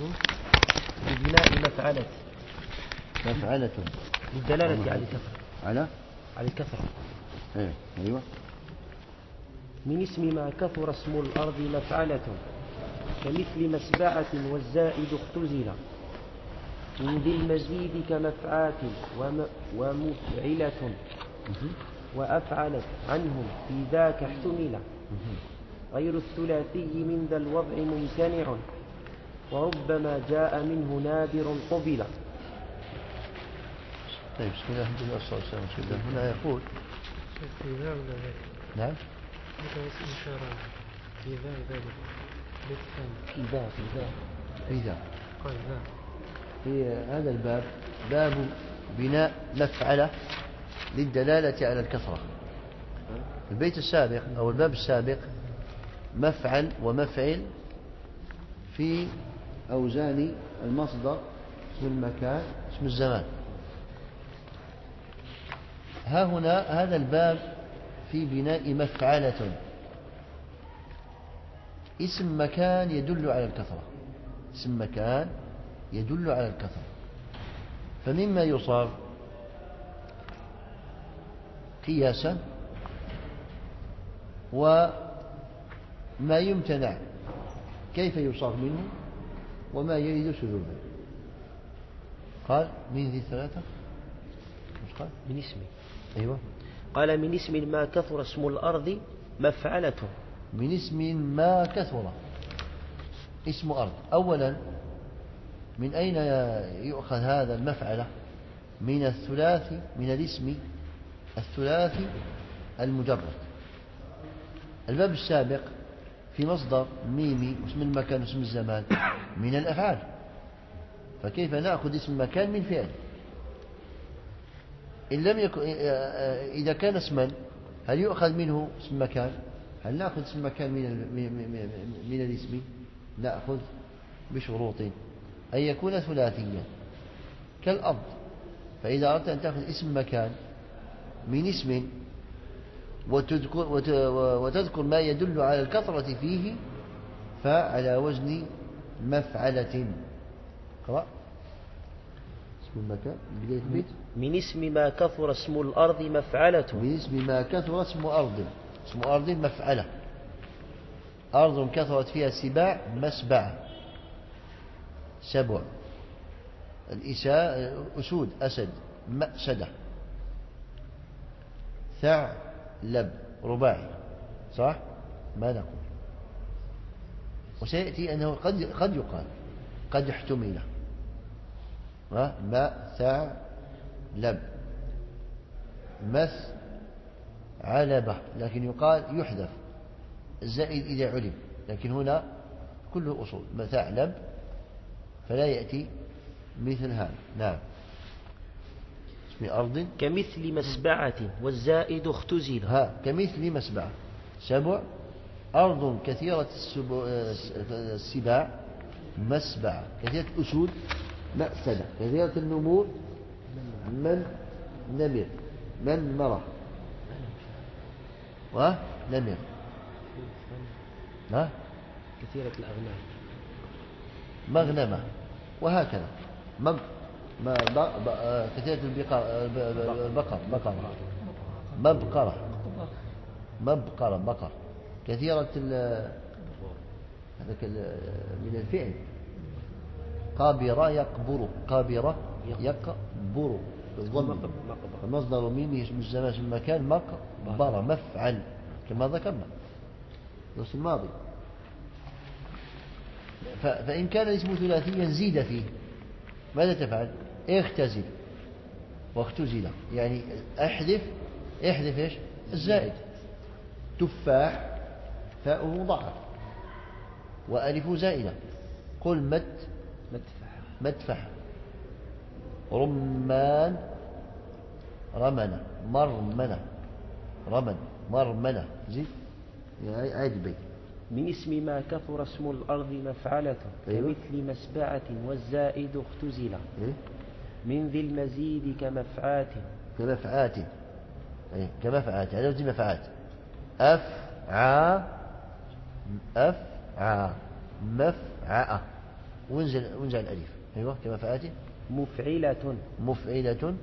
ببناء مفعلة. مفعلة للدلالة على الكثرة. على الكثرة. أيوة. من اسم ما كثر اسم الأرض مفعلة كمثل مسبعة والزائد اختزل من ذي المزيد كمفعات ومفعلة وأفعلت عنهم في ذاك احتمل غير الثلاثي من ذا الوضع ممتنع وربما جاء منه نادر قبل. طيب بسم الله الحمد لله والصلاة والسلام على رسول الله. هنا يقول في ذا ولا ذاك؟ نعم في ذا ذلك في ذا قال ذا. في هذا الباب باب بناء مفعلة للدلالة على الكثرة. البيت السابق أو الباب السابق مفعل ومفعل في أوزان المصدر اسم المكان اسم الزمان. ها هنا هذا الباب في بناء مفعلة اسم مكان يدل على الكثرة. اسم مكان يدل على الكثرة. فمما يصاب قياسا وما يمتنع كيف يصاب منه وما يريد سلوبا. قال من ذي ثلاثة مش قال من اسمه. أيوة. قال من اسم ما كثر اسم الأرض مفعلة. من اسم ما كثر اسم أرض. أولا من أين يؤخذ هذا المفعلة؟ من الثلاثي من الاسم الثلاثي المجرد. الباب السابق في مصدر ميمي واسم المكان واسم الزمان من الأفعال، فكيف نأخذ اسم المكان من فعل؟ إن لم يكن إذا كان اسما هل يؤخذ منه اسم مكان؟ هل نأخذ اسم مكان من الاسم؟ نأخذ بشروط أن يكون ثلاثيا كالأرض. فإذا أردت أن تأخذ اسم مكان من اسم وتذكر ما يدل على الكثرة فيه فعلى وزن مفعلة. قرأ اسم المكان بداية البيت. من اسم ما كثر اسم الأرض مفعلة. من اسم ما كثر اسم أرض. اسم أرض مفعلة. أرض كثرت فيها السباع مسبعة سبع. أسود أسد مأسدة. ثعلب رباعي صح؟ ما نقول. وسيأتي أنه قد يقال قد احتمل ما ثعلب مث علبة، لكن يقال يحذف الزائد إذا علم، لكن هنا كله أصول مثعلب فلا يأتي مثل هذا. نعم. اسم أرض كمثل مسبعة والزائد اختزل. كمثل مسبعة سبع. أرض كثيرة السباع مسبعة. كثيرة الأسود مأسدة. كثيرة النمور نمر مرة ونمر. كثيرة الأغنام مغنمة. وهكذا كثيرة البقر مبقرة بقر. كثيرة من الفعل قابرة يقبر بالضم. المصدر ميمي اسم الزمان اسم المكان مقبرة مفعل كما ذكرنا الدرس الماضي. فإن كان الاسم ثلاثيا زيد فيه ماذا تفعل؟ اختزل واختزل، يعني احذف ايش؟ الزائد. تفاح فاؤه مضاعف وألف زائدة. قل مدفع. رمان رمنة مرمنة زيد عادي بيت. من اسم ما كثر اسم الأرض مفعلة. أيوة. كمثل مسبعة والزائد اختزل. من ذي المزيد كمفعات هذا وزن مفعات. أفعى مفعأة وانزل الألف. أيوة كمفعات. مفعلة مفعلة.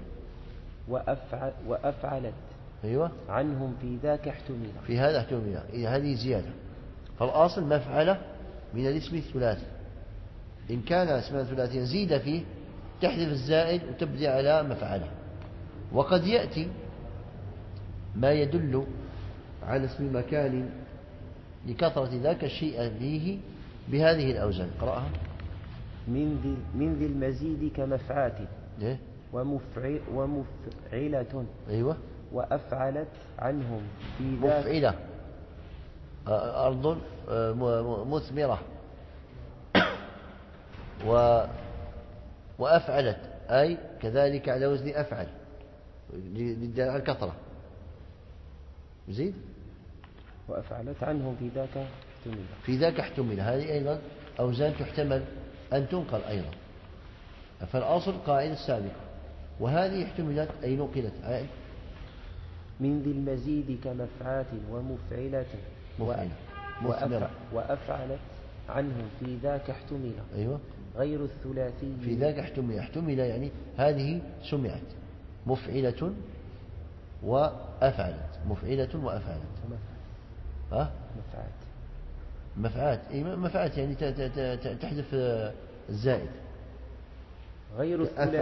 وأفعلت أيوة عنهم في ذاك احتمل. في هذا احتمل، هذه زيادة. فالأصل مفعلة من الاسم الثلاثي، إن كان اسما ثلاثيا زيد فيه تحذف الزائد وتبدي على مفعلة. وقد يأتي ما يدل على اسم مكان لكثرة ذاك الشيء فيه بهذه الأوزان. قرأها. من ذي المزيد كمفعات إيه؟ ومفعلة. أيوة. وأفعلت عنهم في ذاك. مفعلة أرض مثمرة. وأفعلت أي كذلك على وزن أفعل للدلالة على الكثرة. زيد. وأفعلت عنهم في ذاك احتمل. في ذاك احتمل، هذه أيضا أوزان تحتمل أن تنقل أيضا. فالأصل قاعدة سابقة، وهذه احتملت أي نقلت. من ذي المزيد كمفعات ومفعلة. مثمرة. وأفعلت عنهم في ذاك احتمل. أيوة. غير الثلاثي. في ذاك احتمل يعني هذه سمعت مفعلة وأفعلت. مفعلة وأفعلت. مفعات. مفعات يعني تحذف الزائد. غير الثلاثي.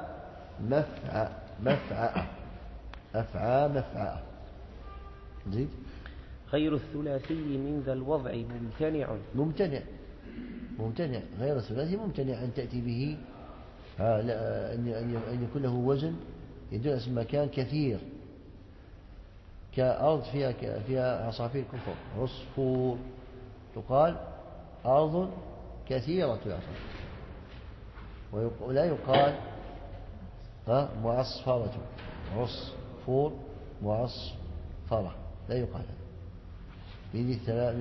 أفعى مفعى. زيد. غير الثلاثي من ذا الوضع ممتنع. غير الثلاثي ممتنع أن تأتي به أن يكون له وزن يدل على اسم مكان كثير، كأرض فيها عصافير كفر. عصفور تقال أرض كثيرة العصافير، ولا يقال معصفرة. عصفور معصفرة لا يقال. من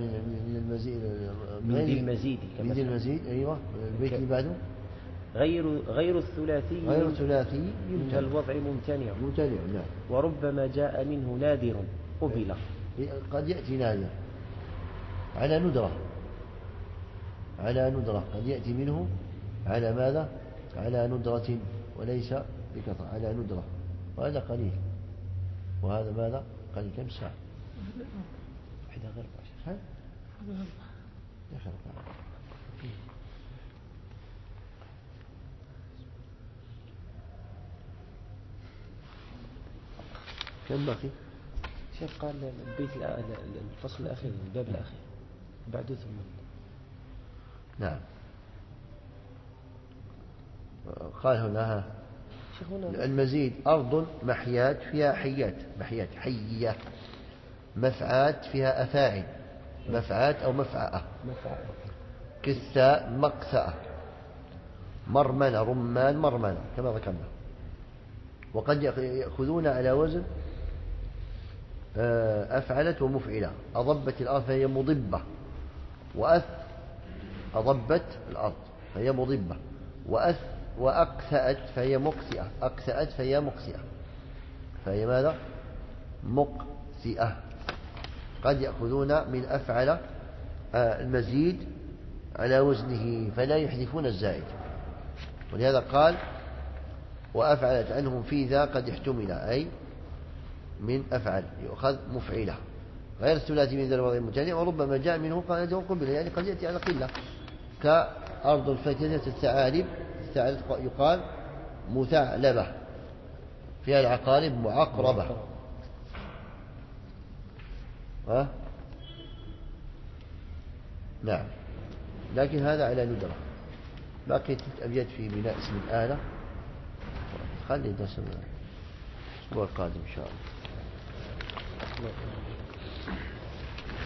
المزيد. أيوة. البيت اللي بعده. غير الثلاثي من الوضع ممتنع. نعم. وربما جاء منه نادر قبل. قد يأتي نادر على ندرة. قد يأتي منه على ماذا؟ على ندرة وليس بكثرة، على ندرة، وهذا قليل. وهذا ماذا؟ قليل. كم ساعة؟ واحدة غير 10. كم باقي؟ شيخ قال الفصل الأخير، الباب الأخير بعد ثم. نعم. قال هنا المزيد أرض محيات فيها حيات. حية. مفعات فيها أفاعل. مفعات أو مفعأة. كساء مقسأة. مرمنة رمان مرمنة كما ذكرنا. وقد يأخذون على وزن أفعلت ومفعلة. أضبت الأرض فهي مضبة. أضبت الأرض فهي مضبة. وأقسأت فهي مقسئة. فهي ماذا؟ مقسئة. قد يأخذون من أفعل المزيد على وزنه فلا يحذفون الزائد، ولهذا قال وأفعلت عنهم في ذا قد احتمل، أي من أفعل يؤخذ مفعلة. غير الثلاثي من ذا الوضع الممتنع. وربما جاء منه قال قبل، يعني قد يأتي على قلة، كأرض الفتنة الثعالب يقال مثعلبة، فيها العقارب معقربة. نعم. لكن هذا على ندرة. باقي أبيات في بناء اسم الآلة، خلي درس الأسبوع القادم إن شاء الله.